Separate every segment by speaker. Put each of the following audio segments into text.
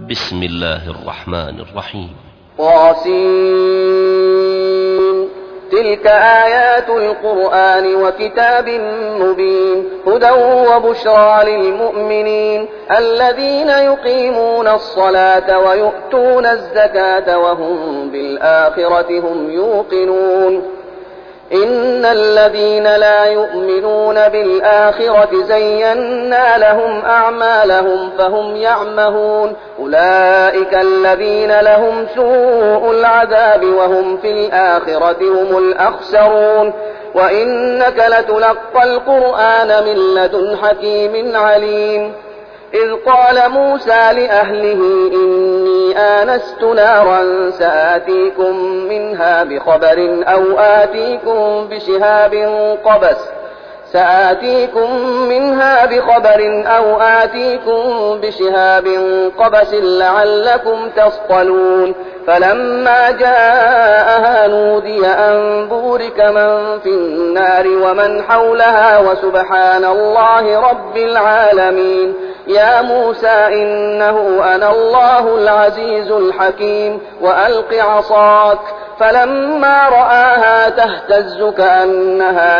Speaker 1: بسم الله الرحمن الرحيم.
Speaker 2: طاسين. تلك آيات القرآن وكتاب مبين هدى وبشرى للمؤمنين الذين يقيمون الصلاة ويؤتون الزكاة وهم بالآخرة هم يوقنون. إن الذين لا يؤمنون بالآخرة زينا لهم أعمالهم فهم يعمهون أولئك الذين لهم سوء العذاب وهم في الآخرة هم الأخسرون. وإنك لتلقى القرآن من لدن حكيم عليم. إذ قال موسى لأهله إني آنست نارا سآتيكم منها بخبر أو آتيكم بشهاب قبس لعلكم تصطلون. فلما جاءها نودي أن بورك من في النار ومن حولها وسبحان الله رب العالمين. يا موسى إنه أنا الله العزيز الحكيم وألق عصاك. فلما رآها تهتز كأنها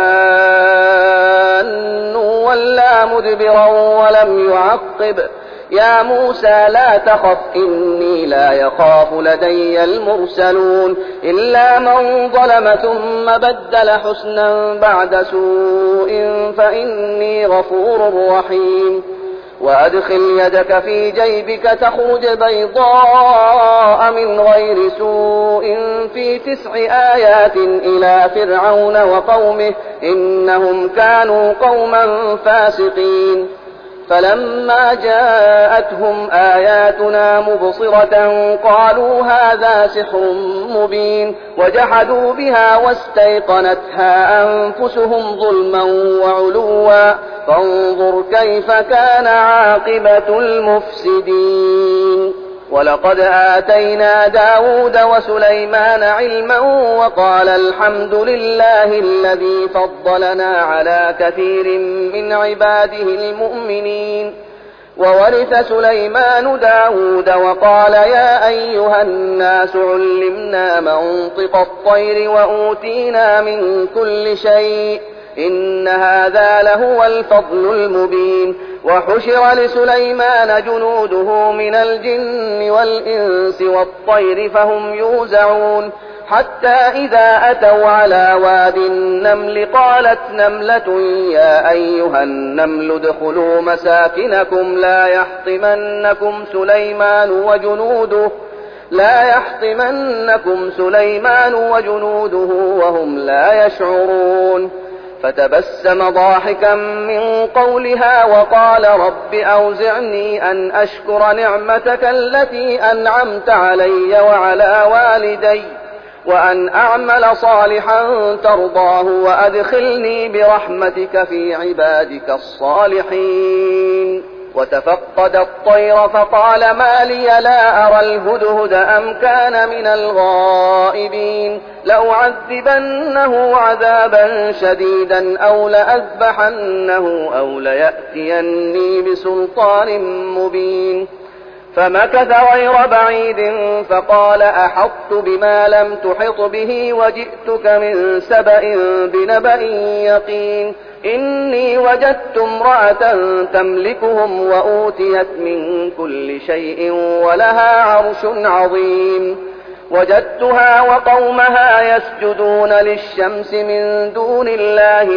Speaker 2: جان ولا مدبرا ولم يعقب. يا موسى لا تخف إني لا يخاف لدي المرسلون. إلا من ظلم ثم بدل حسنا بعد سوء فإني غفور رحيم. وأدخل يدك في جيبك تخرج بيضاء من غير سوء في 9 آيات إلى فرعون وقومه إنهم كانوا قوما فاسقين. فلما جاءتهم آياتنا مبصرة قالوا هذا سحر مبين وجحدوا بها واستيقنتها أنفسهم ظلما وعلوا فانظر كيف كان عاقبة المفسدين. ولقد آتينا داود وسليمان علما وقال الحمد لله الذي فضلنا على كثير من عباده المؤمنين. وورث سليمان داود وقال يا أيها الناس علمنا منطق الطير وأوتينا من كل شيء إن هذا لهو الفضل المبين. وحشر لسليمان جنوده من الجن والإنس والطير فهم يوزعون. حتى إذا أتوا على واد النمل قالت نملة يا أيها النمل ادخلوا مساكنكم لا يحطمنكم سليمان وجنوده وهم لا يشعرون. فتبسم ضاحكا من قولها وقال رب أوزعني أن أشكر نعمتك التي أنعمت علي وعلى والدي وأن أعمل صالحا ترضاه وأدخلني برحمتك في عبادك الصالحين. وتفقد الطير فقال ما لي لا أرى الهدهد أم كان من الغائبين. لأعذبنه عذابا شديدا أو لأذبحنه أو ليأتيني بسلطان مبين. فمكث غير بعيد فقال أحطت بما لم تحط به وجئتك من سبأ بنبأ يقين. إني وجدت امرأة تملكهم وأوتيت من كل شيء ولها عرش عظيم. وجدتها وقومها يسجدون للشمس من دون الله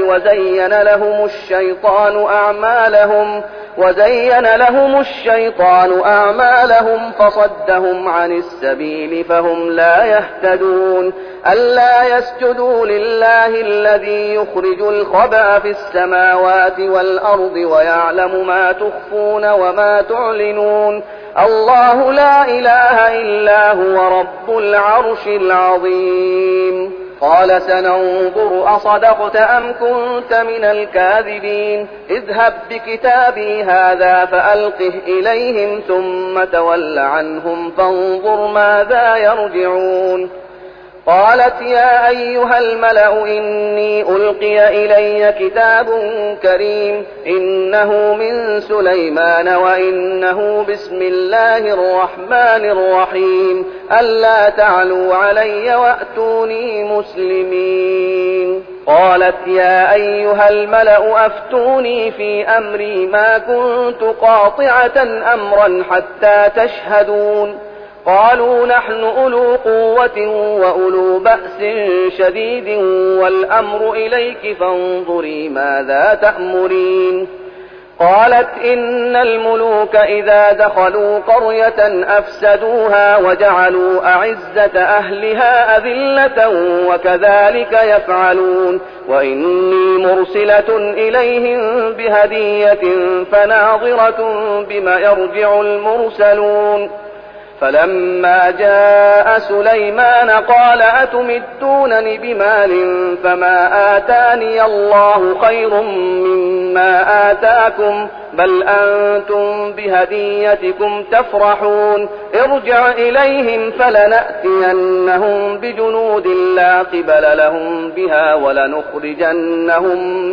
Speaker 2: وزين لهم الشيطان أعمالهم فصدهم عن السبيل فهم لا يهتدون. ألا يسجدوا لله الذي يخرج الخبأ في السماوات والأرض ويعلم ما تخفون وما تعلنون. الله لا إله إلا هو رب العرش العظيم. قال سننظر أصدقت أم كنت من الكاذبين. اذهب بكتابي هذا فألقه إليهم ثم تول عنهم فانظر ماذا يرجعون. قالت يا أيها الملأ إني ألقي إلي كتاب كريم إنه من سليمان وإنه بسم الله الرحمن الرحيم ألا تعلوا علي وأتوني مسلمين. قالت يا أيها الملأ أفتوني في أمري ما كنت قاطعة أمرا حتى تشهدون. قالوا نحن أولو قوة وأولو بأس شديد والأمر إليك فانظري ماذا تأمرين. قالت إن الملوك إذا دخلوا قرية أفسدوها وجعلوا أعزة أهلها أذلة وكذلك يفعلون وإني مرسلة إليهم بهدية فناظرة بما يرجع المرسلون. فلما جاء سليمان قال أتمدونني بمال فما آتاني الله خير مما آتاكم بل أنتم بهديتكم تفرحون. ارجع إليهم فلنأتينهم بجنود لا قبل لهم بها ولنخرجنهم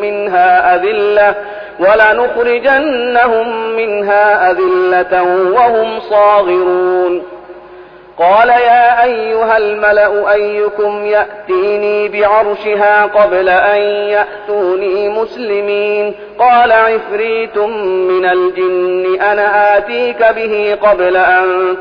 Speaker 2: منها أذلة وهم صاغرون. قال يا أيها الملأ أيكم يأتيني بعرشها قبل أن يأتوني مسلمين. قال عفريت من الجن أنا آتيك به قبل أن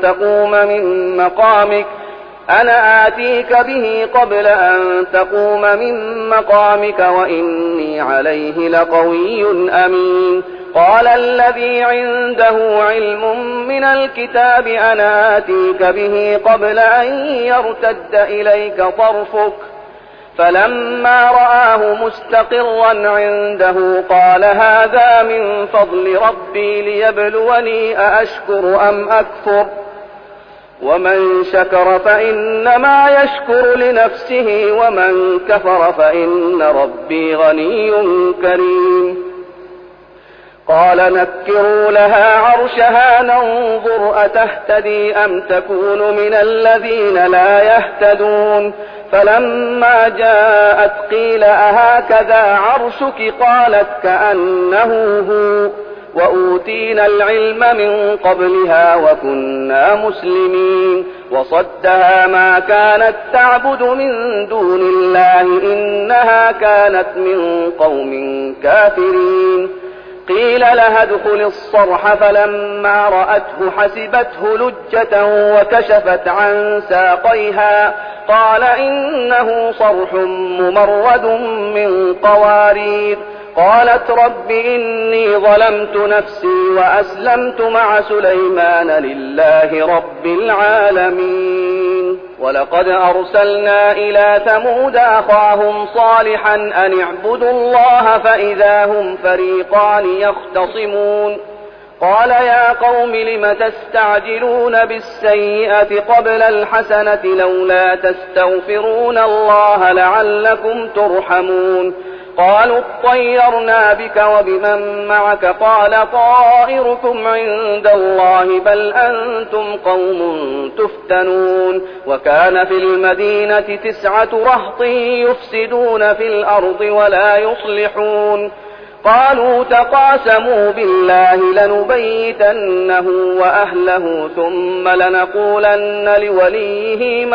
Speaker 2: تقوم من مقامك وإني عليه لقوي أمين. قال الذي عنده علم من الكتاب أنا آتيك به قبل أن يرتد إليك طرفك فلما رآه مستقرا عنده قال هذا من فضل ربي ليبلوني أأشكر أم أكفر ومن شكر فإنما يشكر لنفسه ومن كفر فإن ربي غني كريم. قال نكروا لها عرشها ننظر أتهتدي أم تكون من الذين لا يهتدون. فلما جاءت قيل أهكذا عرشك قالت كأنه هو وأوتينا العلم من قبلها وكنا مسلمين. وصدها ما كانت تعبد من دون الله إنها كانت من قوم كافرين. قيل لها ادخل الصرح فلما رأته حسبته لجة وكشفت عن ساقيها قال إنه صرح ممرد من قوارير. قالت رب إني ظلمت نفسي وأسلمت مع سليمان لله رب العالمين. ولقد أرسلنا إلى ثمود أخاهم صالحا أن اعبدوا الله فإذا هم فريقان يختصمون. قال يا قوم لم تستعجلون بالسيئة قبل الحسنة لولا تستغفرون الله لعلكم ترحمون. قالوا اطيرنا بك وبمن معك قال طائركم عند الله بل أنتم قوم تفتنون. وكان في المدينة 9 رهط يفسدون في الأرض ولا يصلحون. قالوا تقاسموا بالله لنبيتنه وأهله ثم لنقولن لوليه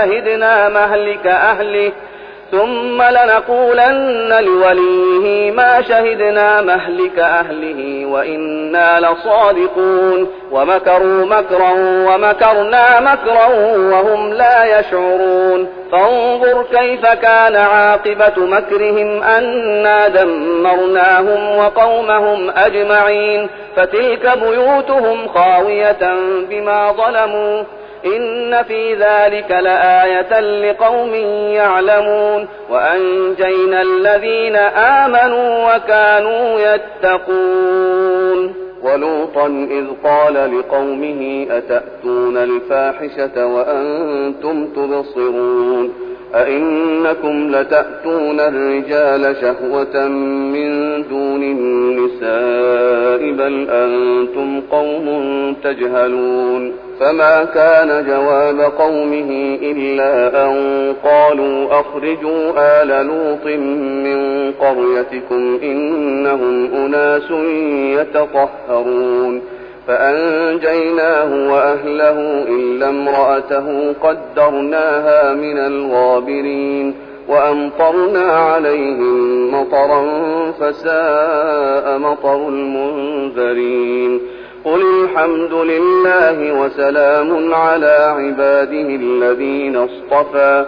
Speaker 2: ما شهدنا مهلك أهله وإنا لصادقون. ومكروا مكرا ومكرنا مكرا وهم لا يشعرون. فانظر كيف كان عاقبة مكرهم أنا دمرناهم وقومهم أجمعين. فتلك بيوتهم خاوية بما ظلموا إن في ذلك لآية لقوم يعلمون. وأنجينا الذين آمنوا وكانوا يتقون. ولوطا إذ قال لقومه أتأتون الفاحشة وأنتم تبصرون أئنكم لتأتون الرجال شهوة من دون النساء بل أنتم قوم تجهلون فما كان جواب قومه إلا أن قالوا أخرجوا آل لوط من قريتكم إنهم أناس يتطهرون فأنجيناه وأهله إلا امرأته قدرناها من الغابرين وأمطرنا عليهم مطرا فساء مطر المنذرين قل الحمد لله وسلام على عباده الذين اصطفى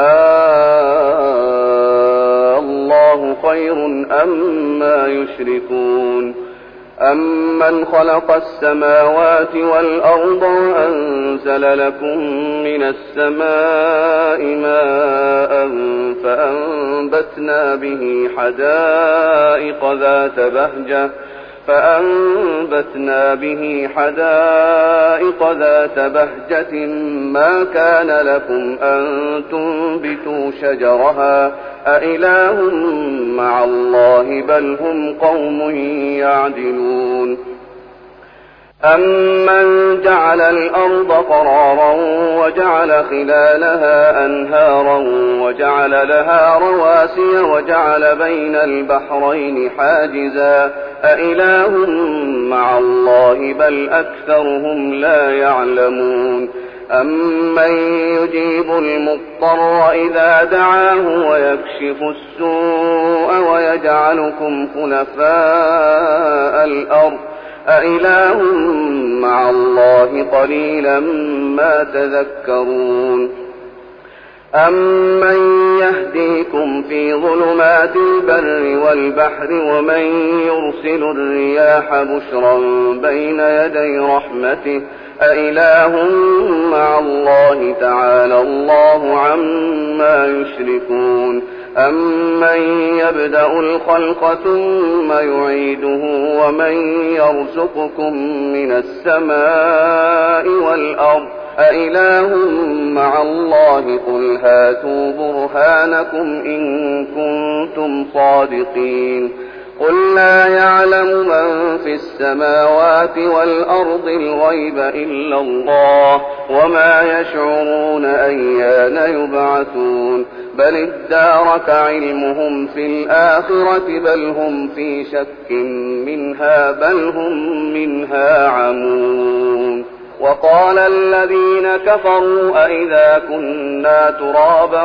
Speaker 2: الله خير أما يشركون أمن خلق السماوات والأرض وأنزل لكم من السماء ماء فأنبتنا به حدائق ذات بهجة ما كان لكم أن تنبتوا شجرها أإله مع الله بل هم قوم يعدلون أمن جعل الأرض قرارا وجعل خلالها أنهارا وجعل لها رواسي وجعل بين البحرين حاجزا أإله مع الله بل أكثرهم لا يعلمون أمن يجيب المضطر إذا دعاه ويكشف السوء ويجعلكم خلفاء الأرض أإله مع الله قليلا ما تذكرون أمن يهديكم في ظلمات البر والبحر ومن يرسل الرياح بشرا بين يدي رحمته أإله مع الله تعالى الله عما يشركون أمن يبدأ الخلق ثم يعيده ومن يرزقكم من السماء والأرض أإله مع الله قل هاتوا برهانكم إن كنتم صادقين قل لا يعلم من في السماوات والأرض الغيب إلا الله وما يشعرون أيان يبعثون بل ادارك علمهم في الآخرة بل هم في شك منها بل هم منها عمون وقال الذين كفروا أئذا كنا ترابا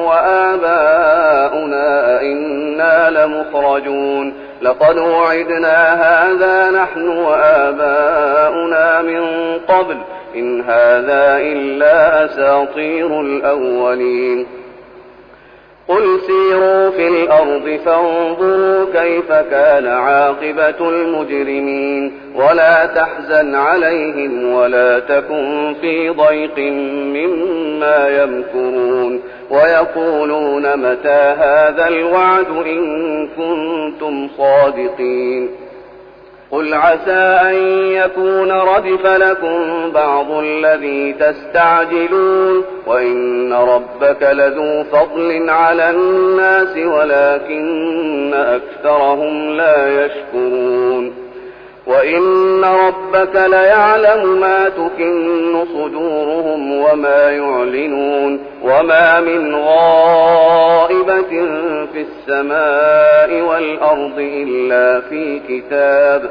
Speaker 2: وآباؤنا أئنا لمخرجون لقد وعدنا هذا نحن وآباؤنا من قبل إن هذا إلا أساطير الأولين قل سيروا في الأرض فانظروا كيف كان عاقبة المجرمين ولا تحزن عليهم ولا تكن في ضيق مما يمكرون ويقولون متى هذا الوعد إن كنتم صادقين قل عسى أن يكون ردف لكم بعض الذي تستعجلون وإن ربك لذو فضل على الناس ولكن أكثرهم لا يشكرون وإن ربك ليعلم ما تكن صدورهم وما يعلنون وما من غائبة في السماء والأرض إلا في كتاب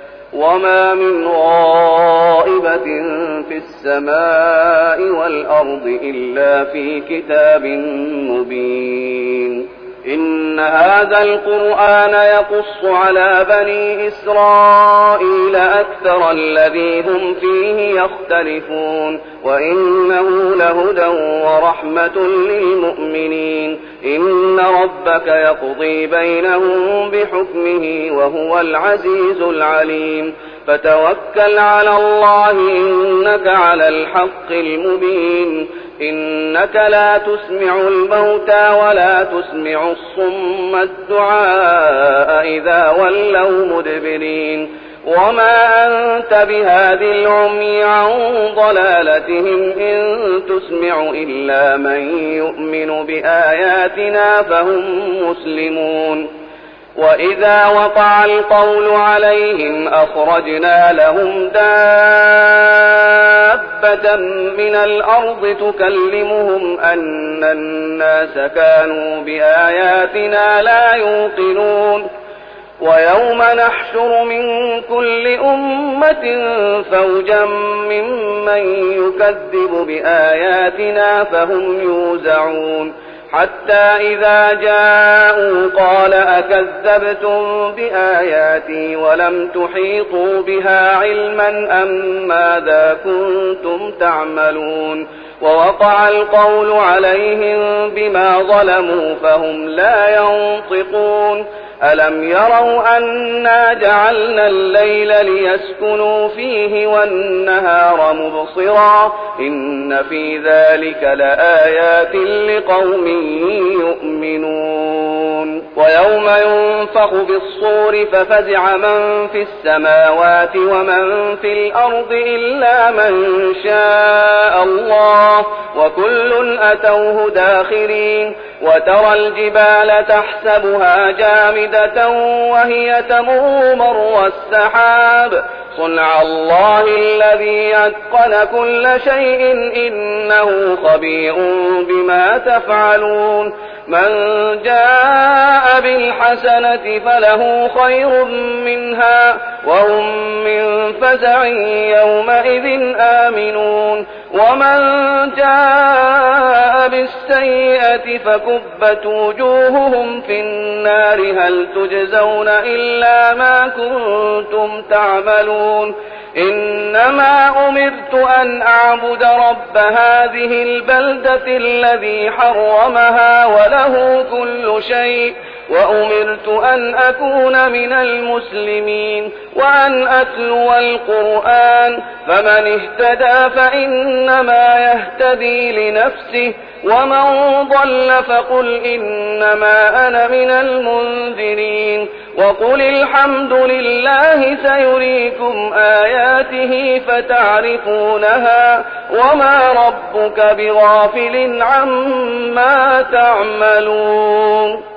Speaker 2: مبين إن هذا القرآن يقص على بني إسرائيل أكثر الذي هم فيه يختلفون وإنه لهدى ورحمة للمؤمنين إن ربك يقضي بينهم بحكمه وهو العزيز العليم فتوكل على الله إنك على الحق المبين إنك لا تسمع الموتى ولا تسمع الصم الدعاء إذا ولوا مدبرين وما أنت بهاد العمي عن ضلالتهم إن تسمع إلا من يؤمن بآياتنا فهم مسلمون وإذا وقع القول عليهم أخرجنا لهم دابة من الأرض تكلمهم أن الناس كانوا بآياتنا لا يوقنون ويوم نحشر من كل أمة فوجا ممن يكذب بآياتنا فهم يوزعون حتى إذا جاءوا قال أكذبتم بآياتي ولم تحيطوا بها علما أم ماذا كنتم تعملون ووقع القول عليهم بما ظلموا فهم لا ينطقون ألم يروا أنا جعلنا الليل ليسكنوا فيه والنهار مبصرا إن في ذلك لآيات لقوم يؤمنون ويوم ينفخ بالصور ففزع من في السماوات ومن في الأرض إلا من شاء الله وكل أتوه داخرين وترى الجبال تحسبها جامدة وهي تمر مر السحاب صنع الله الذي أتقن كل شيء إنه خبير بما تفعلون من جاء بالحسنة فله خير منها وهم من فزع يومئذ آمنون ومن جاء بالسيئة فكبت وجوههم في النار هل تجزون إلا ما كنتم تعملون إنما أمرت أن أعبد رب هذه البلدة الذي حرمها وله كل شيء وأمرت أن أكون من المسلمين وأن أتلو القرآن فمن اهتدى فإنما يهتدي لنفسه ومن ضل فقل إنما أنا من المنذرين وقل الحمد لله سيريكم آياته فتعرفونها وما ربك بغافل عما تعملون